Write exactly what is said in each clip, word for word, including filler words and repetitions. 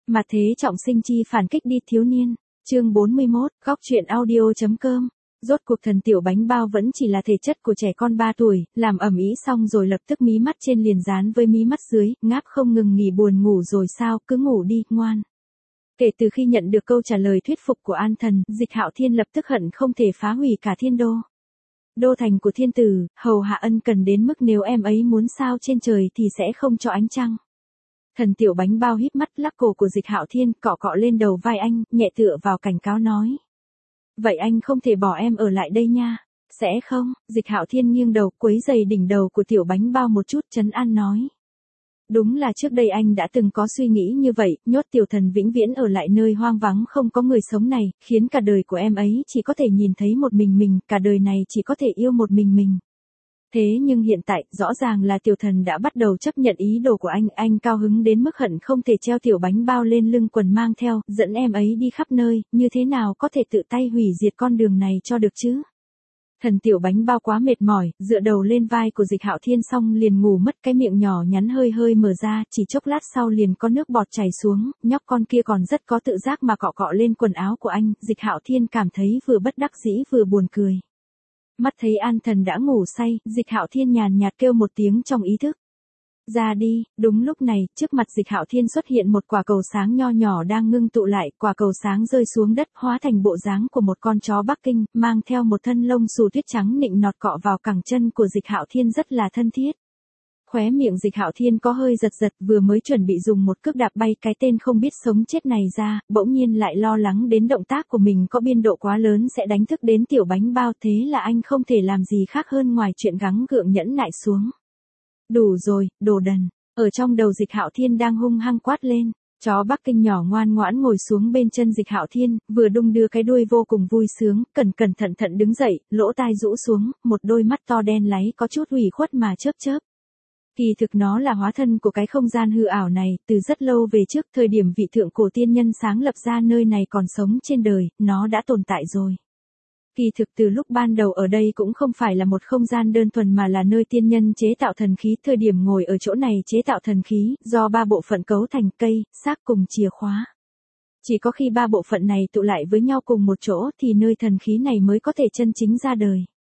Mà thế trọng sinh chi phản kích đi thiếu niên. Chương bốn mươi mốt, góc truyện audio.com. Rốt cuộc thần tiểu bánh bao vẫn chỉ là thể chất của trẻ con ba tuổi, làm ẩm ý xong rồi lập tức mí mắt trên liền dán với mí mắt dưới, ngáp không ngừng nghỉ buồn ngủ rồi sao, cứ ngủ đi, ngoan. Kể từ khi nhận được câu trả lời thuyết phục của An Thần, Dịch Hạo Thiên lập tức hận không thể phá hủy cả thiên đô. Đô thành của thiên tử, hầu hạ ân cần đến mức nếu em ấy muốn sao trên trời thì sẽ không cho ánh trăng. Thần tiểu bánh bao híp mắt lắc cổ của Dịch Hạo Thiên, cọ cọ lên đầu vai anh, nhẹ tựa vào cảnh cáo nói. Vậy anh không thể bỏ em ở lại đây nha. Sẽ không, Dịch Hạo Thiên nghiêng đầu quấy giày đỉnh đầu của tiểu bánh bao một chút trấn an nói. Đúng là trước đây anh đã từng có suy nghĩ như vậy, nhốt tiểu thần vĩnh viễn ở lại nơi hoang vắng không có người sống này, khiến cả đời của em ấy chỉ có thể nhìn thấy một mình mình, cả đời này chỉ có thể yêu một mình mình. Thế nhưng hiện tại, rõ ràng là tiểu thần đã bắt đầu chấp nhận ý đồ của anh, anh cao hứng đến mức hận không thể treo tiểu bánh bao lên lưng quần mang theo, dẫn em ấy đi khắp nơi, như thế nào có thể tự tay hủy diệt con đường này cho được chứ? Thần tiểu bánh bao quá mệt mỏi, dựa đầu lên vai của Dịch Hạo Thiên xong liền ngủ mất, cái miệng nhỏ nhắn hơi hơi mở ra, chỉ chốc lát sau liền có nước bọt chảy xuống, nhóc con kia còn rất có tự giác mà cọ cọ lên quần áo của anh, Dịch Hạo Thiên cảm thấy vừa bất đắc dĩ vừa buồn cười. Mắt thấy An Thần đã ngủ say, Dịch Hạo Thiên nhàn nhạt kêu một tiếng trong ý thức. Ra đi, đúng lúc này, trước mặt Dịch Hạo Thiên xuất hiện một quả cầu sáng nho nhỏ đang ngưng tụ lại, quả cầu sáng rơi xuống đất, hóa thành bộ dáng của một con chó Bắc Kinh, mang theo một thân lông xù tuyết trắng nịnh nọt cọ vào cẳng chân của Dịch Hạo Thiên rất là thân thiết. Khóe miệng Dịch Hạo Thiên có hơi giật giật, vừa mới chuẩn bị dùng một cước đạp bay cái tên không biết sống chết này ra, bỗng nhiên lại lo lắng đến động tác của mình có biên độ quá lớn sẽ đánh thức đến tiểu bánh bao, thế là anh không thể làm gì khác hơn ngoài chuyện gắng gượng nhẫn nại xuống. Đủ rồi, đồ đần. Ở trong đầu Dịch Hạo Thiên đang hung hăng quát lên. Chó Bắc Kinh nhỏ ngoan ngoãn ngồi xuống bên chân Dịch Hạo Thiên, vừa đung đưa cái đuôi vô cùng vui sướng, cẩn cẩn thận thận đứng dậy, lỗ tai rũ xuống, một đôi mắt to đen láy có chút ủy khuất mà chớp chớp. Kỳ thực nó là hóa thân của cái không gian hư ảo này, từ rất lâu về trước, thời điểm vị thượng cổ tiên nhân sáng lập ra nơi này còn sống trên đời, nó đã tồn tại rồi. Kỳ thực từ lúc ban đầu ở đây cũng không phải là một không gian đơn thuần mà là nơi tiên nhân chế tạo thần khí, thời điểm ngồi ở chỗ này chế tạo thần khí, do ba bộ phận cấu thành cây, xác cùng chìa khóa. Chỉ có khi ba bộ phận này tụ lại với nhau cùng một chỗ thì nơi thần khí này mới có thể chân chính ra đời.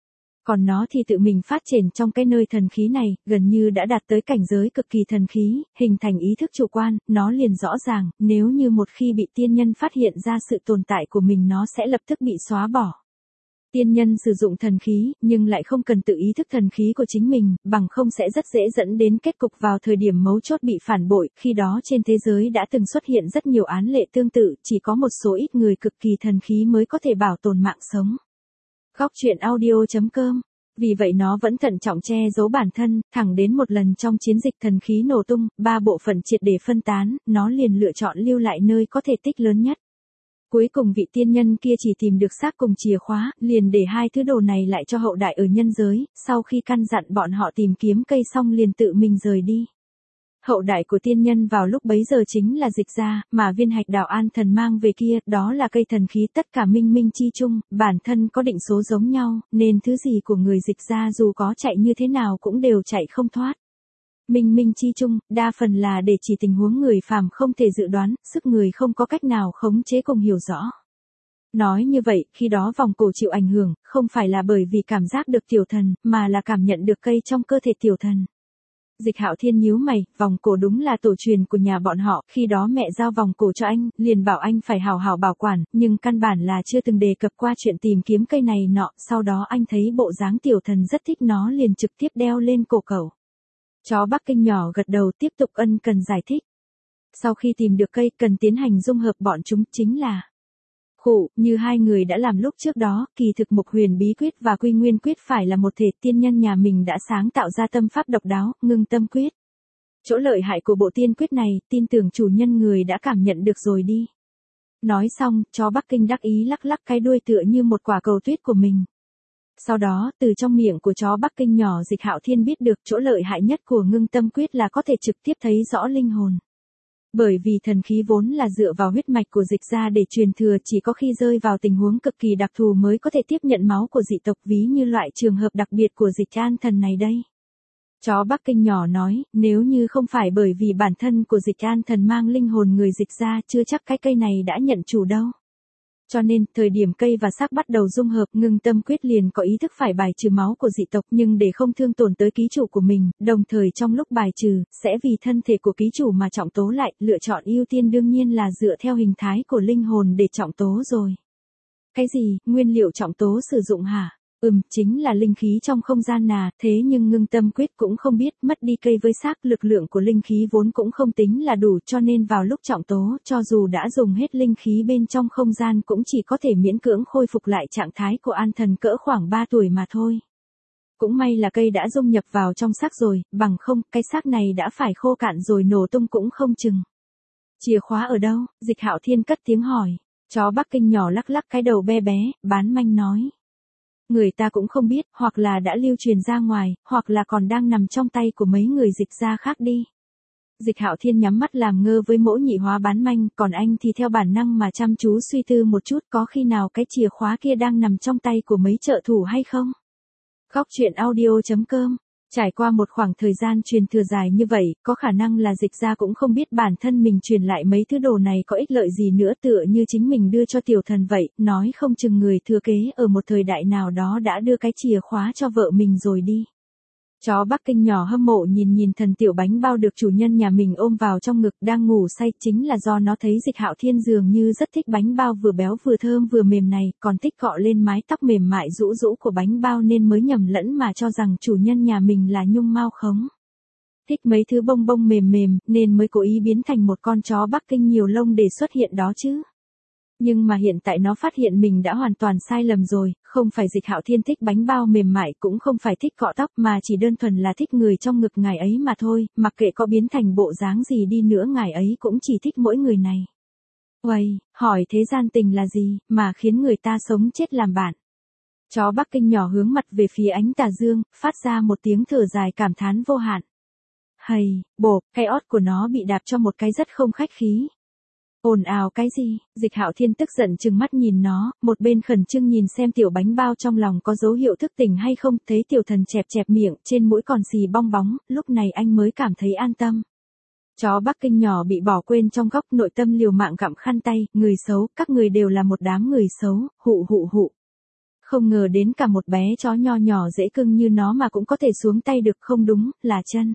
Còn nó thì tự mình phát triển trong cái nơi thần khí này, gần như đã đạt tới cảnh giới cực kỳ thần khí, hình thành ý thức chủ quan, nó liền rõ ràng, nếu như một khi bị tiên nhân phát hiện ra sự tồn tại của mình nó sẽ lập tức bị xóa bỏ. Tiên nhân sử dụng thần khí, nhưng lại không cần tự ý thức thần khí của chính mình, bằng không sẽ rất dễ dẫn đến kết cục vào thời điểm mấu chốt bị phản bội, khi đó trên thế giới đã từng xuất hiện rất nhiều án lệ tương tự, chỉ có một số ít người cực kỳ thần khí mới có thể bảo tồn mạng sống. Góc truyện audio.com. Vì vậy nó vẫn thận trọng che giấu bản thân, thẳng đến một lần trong chiến dịch thần khí nổ tung, ba bộ phận triệt để phân tán, nó liền lựa chọn lưu lại nơi có thể tích lớn nhất. Cuối cùng vị tiên nhân kia chỉ tìm được xác cùng chìa khóa, liền để hai thứ đồ này lại cho hậu đại ở nhân giới, sau khi căn dặn bọn họ tìm kiếm cây xong liền tự mình rời đi. Hậu đại của tiên nhân vào lúc bấy giờ chính là Dịch gia, mà viên hạch đào An Thần mang về kia, đó là cây thần khí tất cả minh minh chi chung, bản thân có định số giống nhau, nên thứ gì của người Dịch gia dù có chạy như thế nào cũng đều chạy không thoát. Minh minh chi chung, đa phần là để chỉ tình huống người phàm không thể dự đoán, sức người không có cách nào khống chế cùng hiểu rõ. Nói như vậy, khi đó vòng cổ chịu ảnh hưởng, không phải là bởi vì cảm giác được tiểu thần, mà là cảm nhận được cây trong cơ thể tiểu thần. Dịch Hạo Thiên nhíu mày, vòng cổ đúng là tổ truyền của nhà bọn họ, khi đó mẹ giao vòng cổ cho anh, liền bảo anh phải hào hào bảo quản, nhưng căn bản là chưa từng đề cập qua chuyện tìm kiếm cây này nọ, sau đó anh thấy bộ dáng tiểu thần rất thích nó liền trực tiếp đeo lên cổ cậu. Chó Bắc Kinh nhỏ gật đầu tiếp tục ân cần giải thích. Sau khi tìm được cây cần tiến hành dung hợp bọn chúng chính là khụ, như hai người đã làm lúc trước đó, kỳ thực Mục Huyền bí quyết và Quy Nguyên quyết phải là một thể, tiên nhân nhà mình đã sáng tạo ra tâm pháp độc đáo, Ngưng Tâm quyết. Chỗ lợi hại của bộ tiên quyết này, tin tưởng chủ nhân người đã cảm nhận được rồi đi. Nói xong, chó Bắc Kinh đắc ý lắc lắc cái đuôi tựa như một quả cầu tuyết của mình. Sau đó, từ trong miệng của chó Bắc Kinh nhỏ Dịch Hạo Thiên biết được chỗ lợi hại nhất của Ngưng Tâm quyết là có thể trực tiếp thấy rõ linh hồn. Bởi vì thần khí vốn là dựa vào huyết mạch của Dịch gia để truyền thừa, chỉ có khi rơi vào tình huống cực kỳ đặc thù mới có thể tiếp nhận máu của dị tộc, ví như loại trường hợp đặc biệt của Dịch An Thần này đây. Chó Bắc Kinh nhỏ nói, nếu như không phải bởi vì bản thân của Dịch An Thần mang linh hồn người Dịch ra, chưa chắc cái cây này đã nhận chủ đâu. Cho nên, thời điểm cây và xác bắt đầu dung hợp, Ngưng Tâm Quyết liền có ý thức phải bài trừ máu của dị tộc, nhưng để không thương tổn tới ký chủ của mình, đồng thời trong lúc bài trừ, sẽ vì thân thể của ký chủ mà trọng tố lại, lựa chọn ưu tiên đương nhiên là dựa theo hình thái của linh hồn để trọng tố rồi. Cái gì, nguyên liệu trọng tố sử dụng hả? Ừm, chính là linh khí trong không gian nà, thế nhưng Ngưng Tâm Quyết cũng không biết, mất đi cây với xác, lực lượng của linh khí vốn cũng không tính là đủ, cho nên vào lúc trọng tố, cho dù đã dùng hết linh khí bên trong không gian cũng chỉ có thể miễn cưỡng khôi phục lại trạng thái của An Thần cỡ khoảng ba tuổi mà thôi. Cũng may là cây đã dung nhập vào trong xác rồi, bằng không, cái xác này đã phải khô cạn rồi nổ tung cũng không chừng. Chìa khóa ở đâu? Dịch Hạo Thiên cất tiếng hỏi. Chó Bắc Kinh nhỏ lắc lắc cái đầu be bé, bán manh nói. Người ta cũng không biết, hoặc là đã lưu truyền ra ngoài, hoặc là còn đang nằm trong tay của mấy người Dịch gia khác đi. Dịch Hạo Thiên nhắm mắt làm ngơ với Mỗ Nhị Hóa bán manh, còn anh thì theo bản năng mà chăm chú suy tư một chút, có khi nào cái chìa khóa kia đang nằm trong tay của mấy trợ thủ hay không? Góc truyện audio chấm com. Trải qua một khoảng thời gian truyền thừa dài như vậy, có khả năng là Dịch gia cũng không biết bản thân mình truyền lại mấy thứ đồ này có ích lợi gì nữa, tựa như chính mình đưa cho tiểu thần vậy, nói không chừng người thừa kế ở một thời đại nào đó đã đưa cái chìa khóa cho vợ mình rồi đi. Chó Bắc Kinh nhỏ hâm mộ nhìn nhìn thần tiểu bánh bao được chủ nhân nhà mình ôm vào trong ngực đang ngủ say, chính là do nó thấy Dịch Hạo Thiên dường như rất thích bánh bao vừa béo vừa thơm vừa mềm này, còn thích cọ lên mái tóc mềm mại rũ rũ của bánh bao nên mới nhầm lẫn mà cho rằng chủ nhân nhà mình là Nhung Mao Khống. Thích mấy thứ bông bông mềm mềm nên mới cố ý biến thành một con chó Bắc Kinh nhiều lông để xuất hiện đó chứ. Nhưng mà hiện tại nó phát hiện mình đã hoàn toàn sai lầm rồi, không phải Dịch Hạo Thiên thích bánh bao mềm mại, cũng không phải thích cọ tóc, mà chỉ đơn thuần là thích người trong ngực ngài ấy mà thôi, mặc kệ có biến thành bộ dáng gì đi nữa ngài ấy cũng chỉ thích mỗi người này. Uầy, hỏi thế gian tình là gì, mà khiến người ta sống chết làm bạn. Chó Bắc Kinh nhỏ hướng mặt về phía ánh tà dương, phát ra một tiếng thở dài cảm thán vô hạn. Hầy, bộp, cái ót của nó bị đạp cho một cái rất không khách khí. Ồn ào cái gì? Dịch Hạo Thiên tức giận trừng mắt nhìn nó, một bên khẩn trương nhìn xem tiểu bánh bao trong lòng có dấu hiệu thức tỉnh hay không, thấy tiểu thần chẹp chẹp miệng, trên mũi còn xì bong bóng, lúc này anh mới cảm thấy an tâm. Chó Bắc Kinh nhỏ bị bỏ quên trong góc, nội tâm liều mạng gặm khăn tay, người xấu, các người đều là một đám người xấu, hụ hụ hụ. Không ngờ đến cả một bé chó nho nhỏ dễ cưng như nó mà cũng có thể xuống tay được, không đúng, là chân.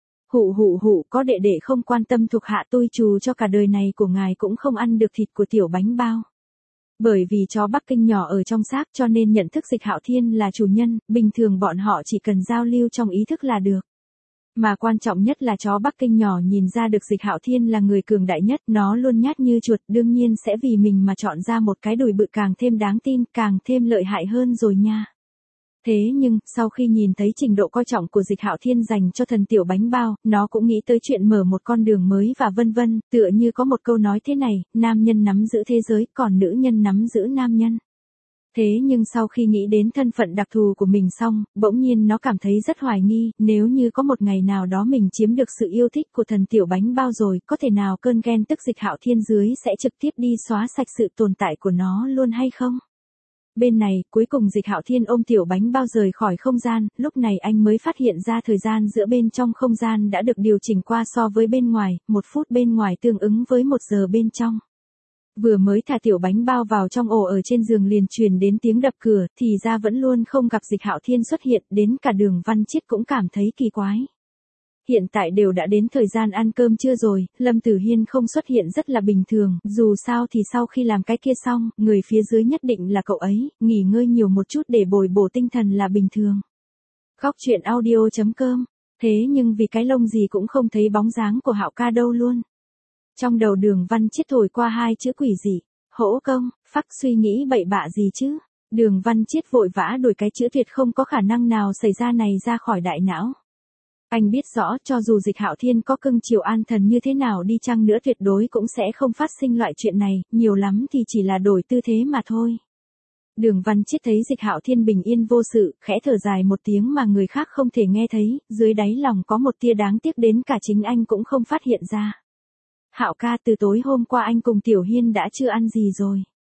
Hụ hụ hụ, có đệ đệ không quan tâm thuộc hạ tôi trù cho cả đời này của ngài cũng không ăn được thịt của tiểu bánh bao. Bởi vì chó Bắc Kinh nhỏ ở trong xác cho nên nhận thức Dịch Hạo Thiên là chủ nhân, bình thường bọn họ chỉ cần giao lưu trong ý thức là được. Mà quan trọng nhất là chó Bắc Kinh nhỏ nhìn ra được Dịch Hạo Thiên là người cường đại nhất, nó luôn nhát như chuột, đương nhiên sẽ vì mình mà chọn ra một cái đùi bự càng thêm đáng tin, càng thêm lợi hại hơn rồi nha. Thế nhưng, sau khi nhìn thấy trình độ coi trọng của Dịch Hạo Thiên dành cho thần tiểu bánh bao, nó cũng nghĩ tới chuyện mở một con đường mới và vân vân, tựa như có một câu nói thế này, nam nhân nắm giữ thế giới, còn nữ nhân nắm giữ nam nhân. Thế nhưng sau khi nghĩ đến thân phận đặc thù của mình xong, bỗng nhiên nó cảm thấy rất hoài nghi, nếu như có một ngày nào đó mình chiếm được sự yêu thích của thần tiểu bánh bao rồi, có thể nào cơn ghen tức Dịch Hạo Thiên dưới sẽ trực tiếp đi xóa sạch sự tồn tại của nó luôn hay không? Bên này, cuối cùng Dịch Hạo Thiên ôm tiểu bánh bao rời khỏi không gian, lúc này anh mới phát hiện ra thời gian giữa bên trong không gian đã được điều chỉnh qua so với bên ngoài, một phút bên ngoài tương ứng với một giờ bên trong. Vừa mới thả tiểu bánh bao vào trong ổ ở trên giường liền truyền đến tiếng đập cửa, thì ra vẫn luôn không gặp Dịch Hạo Thiên xuất hiện, đến cả Đường Văn Chiết cũng cảm thấy kỳ quái. Hiện tại đều đã đến thời gian ăn cơm trưa rồi, Lâm Tử Hiên không xuất hiện rất là bình thường, dù sao thì sau khi làm cái kia xong, người phía dưới nhất định là cậu ấy, nghỉ ngơi nhiều một chút để bồi bổ tinh thần là bình thường. Góc truyện audio chấm com. Thế nhưng vì cái lông gì cũng không thấy bóng dáng của Hạo ca đâu luôn. Trong đầu Đường Văn Chiết thổi qua hai chữ quỷ dị, hỗ công, phắc suy nghĩ bậy bạ gì chứ. Đường Văn Chiết vội vã đuổi cái chữ tuyệt không có khả năng nào xảy ra này ra khỏi đại não. Anh biết rõ cho dù Dịch Hạo Thiên có cưng chiều An Thần như thế nào đi chăng nữa tuyệt đối cũng sẽ không phát sinh loại chuyện này, nhiều lắm thì chỉ là đổi tư thế mà thôi. Đường Văn Chiết thấy Dịch Hạo Thiên bình yên vô sự, khẽ thở dài một tiếng mà người khác không thể nghe thấy, dưới đáy lòng có một tia đáng tiếc đến cả chính anh cũng không phát hiện ra. Hạo ca, từ tối hôm qua anh cùng Tiểu Hiên đã chưa ăn gì rồi.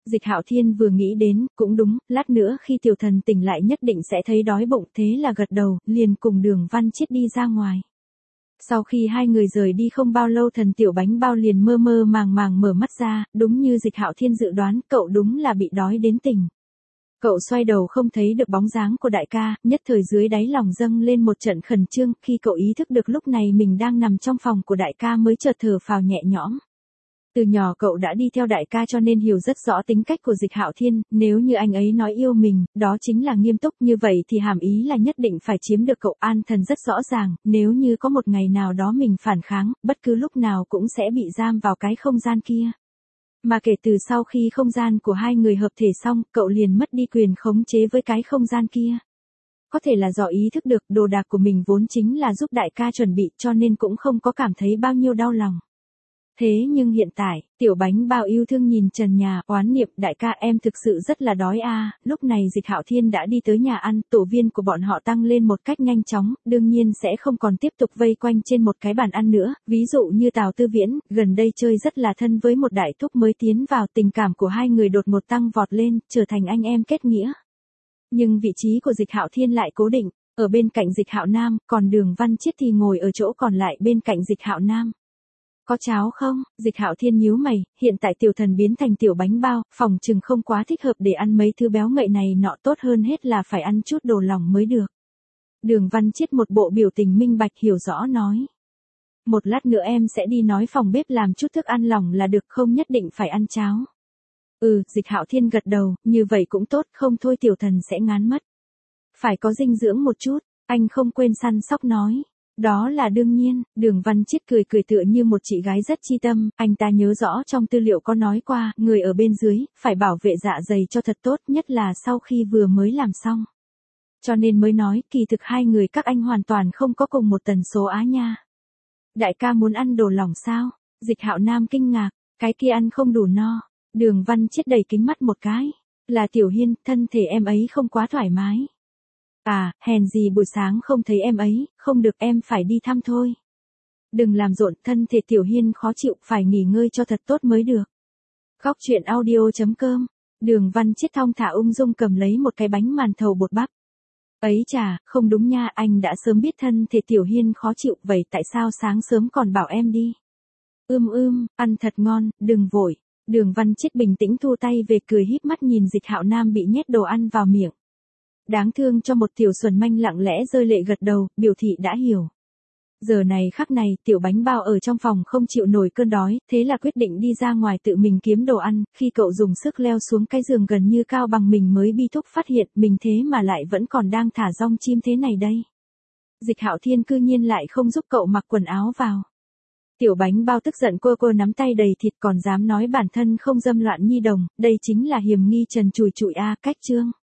Dịch Hạo Thiên vừa nghĩ đến, cũng đúng, lát nữa khi tiểu thần tỉnh lại nhất định sẽ thấy đói bụng, thế là gật đầu, liền cùng Đường Văn Chiết đi ra ngoài. Sau khi hai người rời đi không bao lâu thần tiểu bánh bao liền mơ mơ màng màng mở mắt ra, đúng như Dịch Hạo Thiên dự đoán, cậu đúng là bị đói đến tỉnh. Cậu xoay đầu không thấy được bóng dáng của đại ca, nhất thời dưới đáy lòng dâng lên một trận khẩn trương, khi cậu ý thức được lúc này mình đang nằm trong phòng của đại ca mới chợt thở phào nhẹ nhõm. Từ nhỏ cậu đã đi theo đại ca cho nên hiểu rất rõ tính cách của Dịch Hạo Thiên, nếu như anh ấy nói yêu mình, đó chính là nghiêm túc, như vậy thì hàm ý là nhất định phải chiếm được cậu. An Thần rất rõ ràng, nếu như có một ngày nào đó mình phản kháng, bất cứ lúc nào cũng sẽ bị giam vào cái không gian kia. Mà kể từ sau khi không gian của hai người hợp thể xong, cậu liền mất đi quyền khống chế với cái không gian kia. Có thể là do ý thức được đồ đạc của mình vốn chính là giúp đại ca chuẩn bị cho nên cũng không có cảm thấy bao nhiêu đau lòng. Thế nhưng hiện tại, tiểu bánh bao yêu thương nhìn trần nhà, oán niệm, đại ca em thực sự rất là đói a. Lúc này Dịch Hạo Thiên đã đi tới nhà ăn, tổ viên của bọn họ tăng lên một cách nhanh chóng, đương nhiên sẽ không còn tiếp tục vây quanh trên một cái bàn ăn nữa, ví dụ như Tào Tư Viễn, gần đây chơi rất là thân với một đại thúc mới tiến vào, tình cảm của hai người đột ngột tăng vọt lên, trở thành anh em kết nghĩa. Nhưng vị trí của Dịch Hạo Thiên lại cố định, ở bên cạnh Dịch Hạo Nam, còn Đường Văn Chiết thì ngồi ở chỗ còn lại bên cạnh Dịch Hạo Nam. Có cháo không? Dịch Hạo Thiên nhíu mày, hiện tại tiểu thần biến thành tiểu bánh bao, phòng chừng không quá thích hợp để ăn mấy thứ béo ngậy này nọ, tốt hơn hết là phải ăn chút đồ lỏng mới được. Đường Văn Chiết một bộ biểu tình minh bạch hiểu rõ nói. Một lát nữa em sẽ đi nói phòng bếp làm chút thức ăn lỏng là được, không nhất định phải ăn cháo. Ừ, Dịch Hạo Thiên gật đầu, như vậy cũng tốt, không thôi tiểu thần sẽ ngán mất. Phải có dinh dưỡng một chút, anh không quên săn sóc nói. Đó là đương nhiên, Đường Văn Chiết cười cười tựa như một chị gái rất chi tâm, anh ta nhớ rõ trong tư liệu có nói qua, người ở bên dưới, phải bảo vệ dạ dày cho thật tốt, nhất là sau khi vừa mới làm xong. Cho nên mới nói, kỳ thực hai người các anh hoàn toàn không có cùng một tần số á nha. Đại ca muốn ăn đồ lỏng sao? Dịch Hạo Nam kinh ngạc, cái kia ăn không đủ no. Đường Văn Chiết đầy kính mắt một cái. Là Tiểu Hiên, thân thể em ấy không quá thoải mái. À, hèn gì buổi sáng không thấy em ấy, không được em phải đi thăm thôi. Đừng làm rộn, thân thể Tiểu Hiên khó chịu, phải nghỉ ngơi cho thật tốt mới được. Góc truyện audio chấm com, Đường Văn Chiết thong thả ung dung cầm lấy một cái bánh màn thầu bột bắp. Ấy chà, không đúng nha, anh đã sớm biết thân thể Tiểu Hiên khó chịu, vậy tại sao sáng sớm còn bảo em đi? Ưm ưm, ăn thật ngon, đừng vội. Đường Văn Chiết bình tĩnh thu tay về, cười híp mắt nhìn Dịch Hạo Nam bị nhét đồ ăn vào miệng. Đáng thương cho một tiểu xuẩn manh lặng lẽ rơi lệ gật đầu, biểu thị đã hiểu. Giờ này khắc này, tiểu bánh bao ở trong phòng không chịu nổi cơn đói, thế là quyết định đi ra ngoài tự mình kiếm đồ ăn, khi cậu dùng sức leo xuống cái giường gần như cao bằng mình mới bi thúc phát hiện mình thế mà lại vẫn còn đang thả rong chim thế này đây. Dịch Hạo Thiên cư nhiên lại không giúp cậu mặc quần áo vào. Tiểu bánh bao tức giận quơ quơ nắm tay đầy thịt còn dám nói bản thân không dâm loạn nhi đồng, đây chính là hiểm nghi trần trùi trụi a. Cách chương.